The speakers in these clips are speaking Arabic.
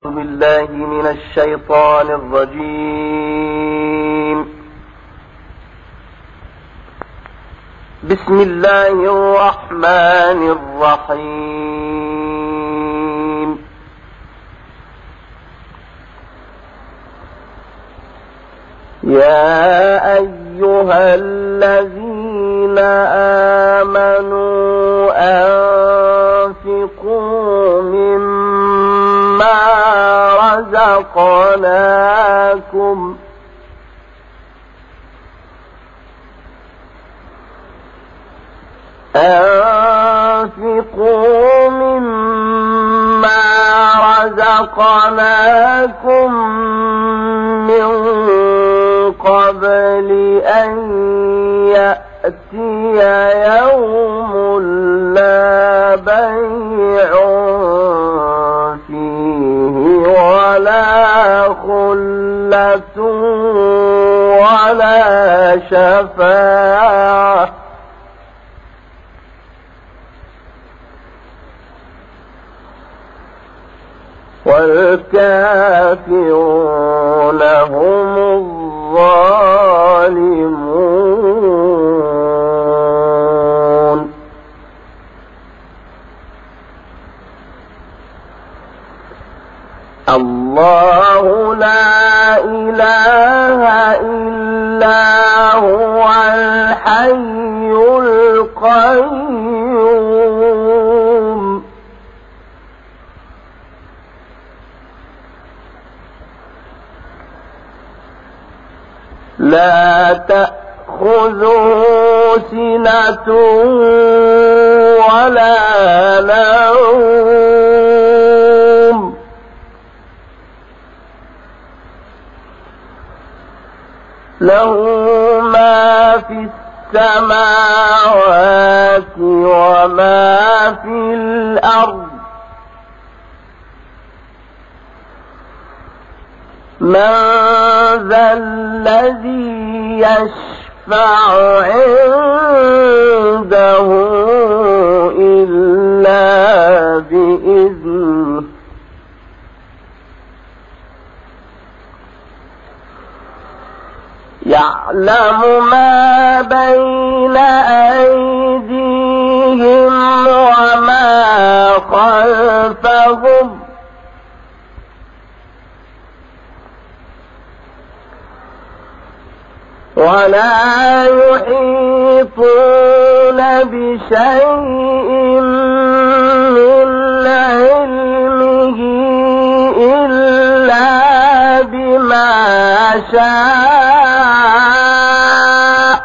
بالله من الشيطان الرجيم. بسم الله الرحمن الرحيم. يا أيها الذين آمنوا أنفقوا مما رزقناكم من قبل أن يأتي يوم لا بيع فيه ولا خلة ولا شفاعة والكافرون هم الظالمون. الله لا إله إلا هو الحي القيوم لا تأخذه سنة ولا نوم له ما في السماوات وما في الأرض من ذا الذي يشفع عنده إلا بإذنه يعلم ما بين أيديهم وما خلفهم ولا يحيطون بشيء من علمه إلا بما شاء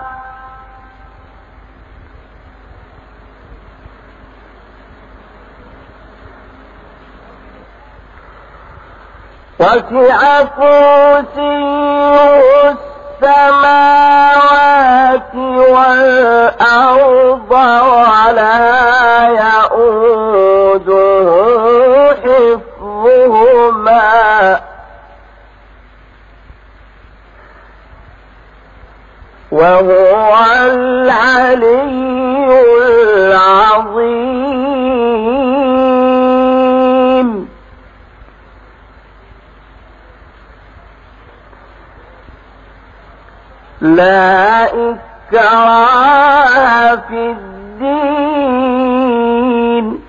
وسع كرسيه السماوات والأرض ولا يئوده حفظهما وهو العلي العظيم. لا إكراه في الدين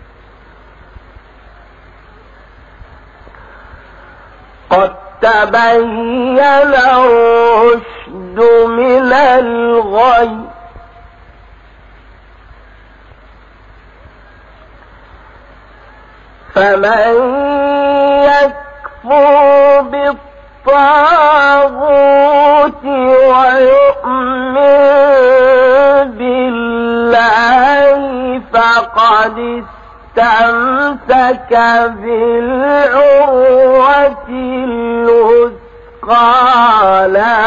قد تبين الرشد من الغي فمن يكفر بالطاغوت ويؤمن بالله فقد استمسك بالعروة الوثقى لا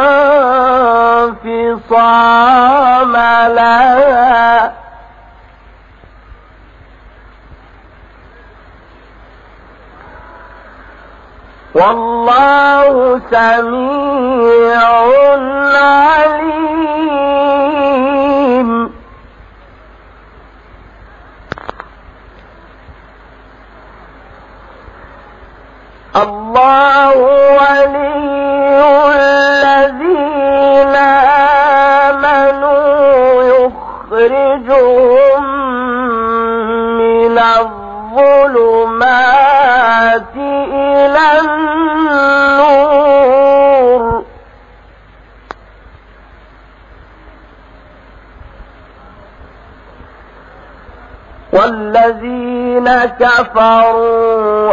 انفصام لها والله سميع عليم. الله ولي الذين آمنوا يخرجهم من الظلمات إلى النور والذين كفروا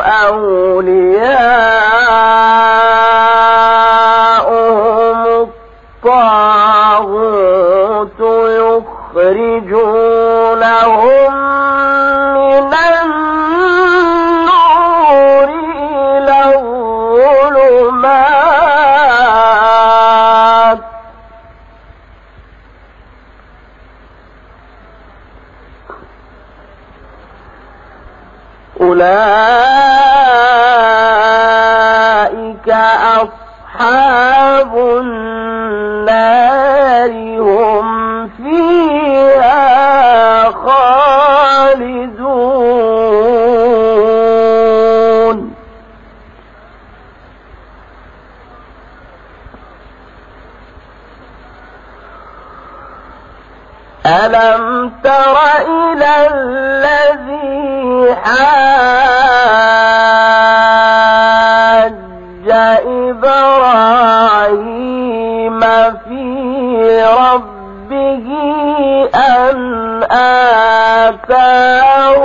أولياؤهم الطاغوت يخرجونهم من النور إلى الظلمات أولئك أصحاب النار هم فيها خالدون ألم تر إلى الذي حاج إبراهيم في ربه أن آتاه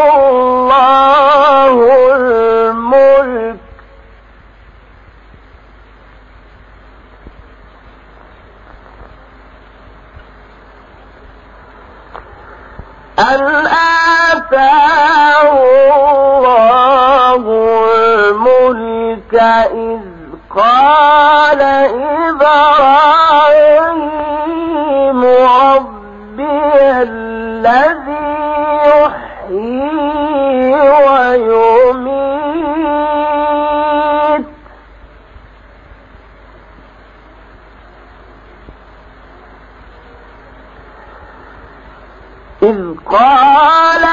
الله الملك إذ قال إبراهيم ربي الذي يحيي ويميت إذ قال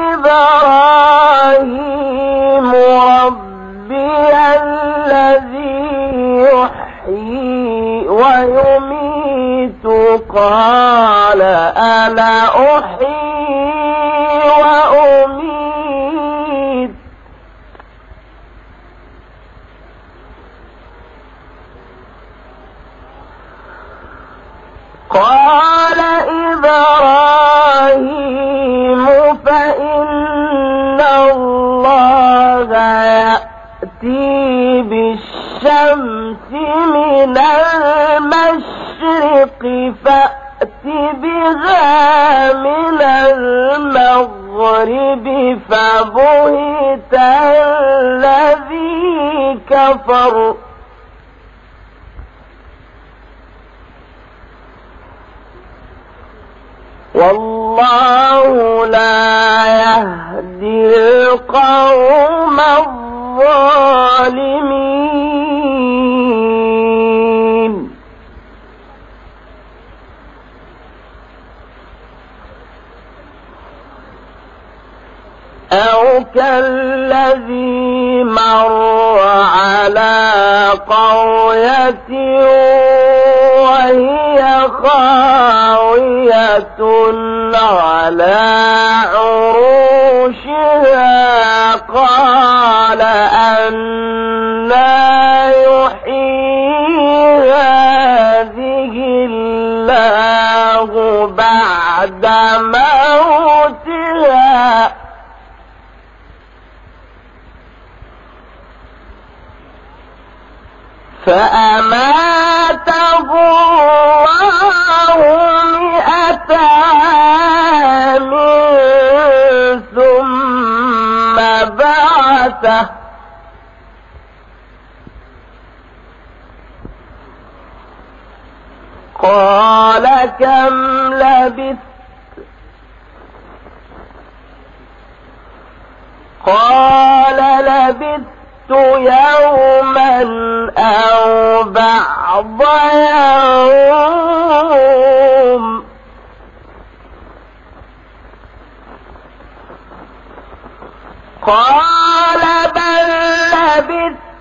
إبراهيم ربي الذي يحيي ويميت قال أنا أحيي وأميت قال إبراهيم فإن الله يأتي بالشمس من المشرق فأت بها من المغرب فبهت الذي كفر والله لا يهدي القوم الظالمين أو كالذي مر على قرية وهي خاوية على عروشها قال أنى يحيي هذه الله بعد موتها فأماته الله 100 عام ثم بعثه قال كم لبثت قال لبثت يوما أو بعض يوم قال بل لبثت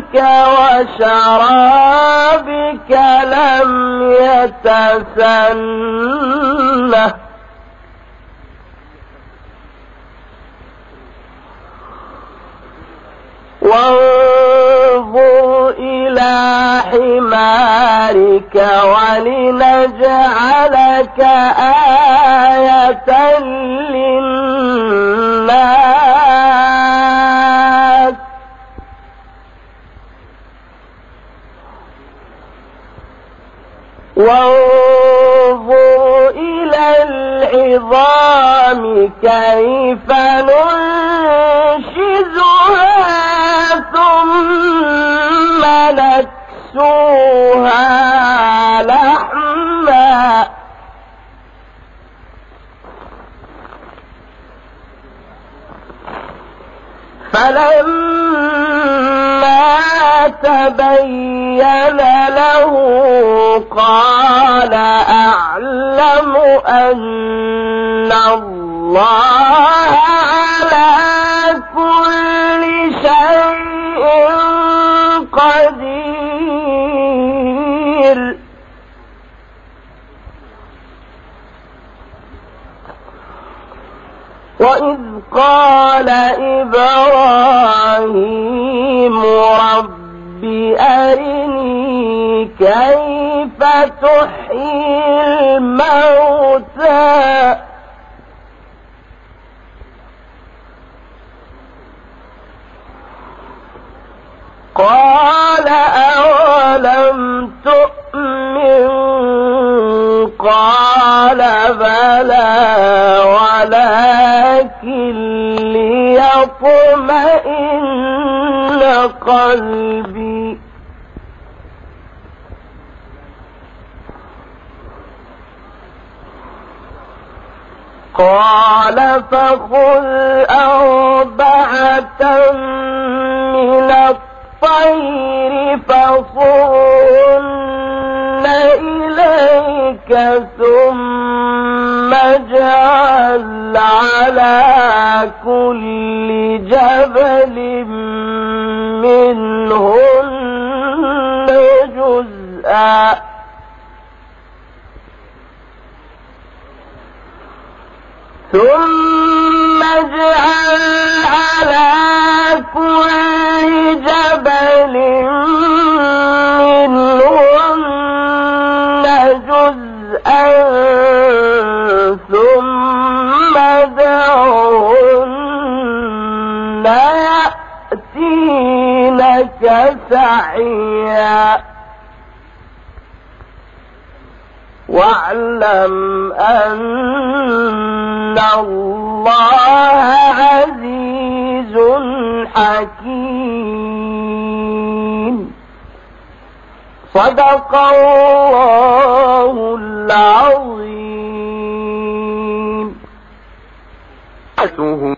وشرابك لم يتسنه وانظر إلى حمارك ولنجعلك آية للناس وانظر إلى العظام كيف ننشزها ثم نكسوها لحما فلما تبين له قال أعلم أن الله على كل شيء قدير وإذ قال إبراهيم رب أرني كيف تحيي الموتى قال أولم تؤمن قال بلى ولكن ليطمئن قلبي قال فخذ أربعة من الطير فصرهن إليك ثم اجعل على كل جبل منهن جزءا ثم اجعل على كل جبل منهن جزءا ثم ادعهن يأتينك سعيا واعلم أن الله عزيز حكيم صدق الله العظيم.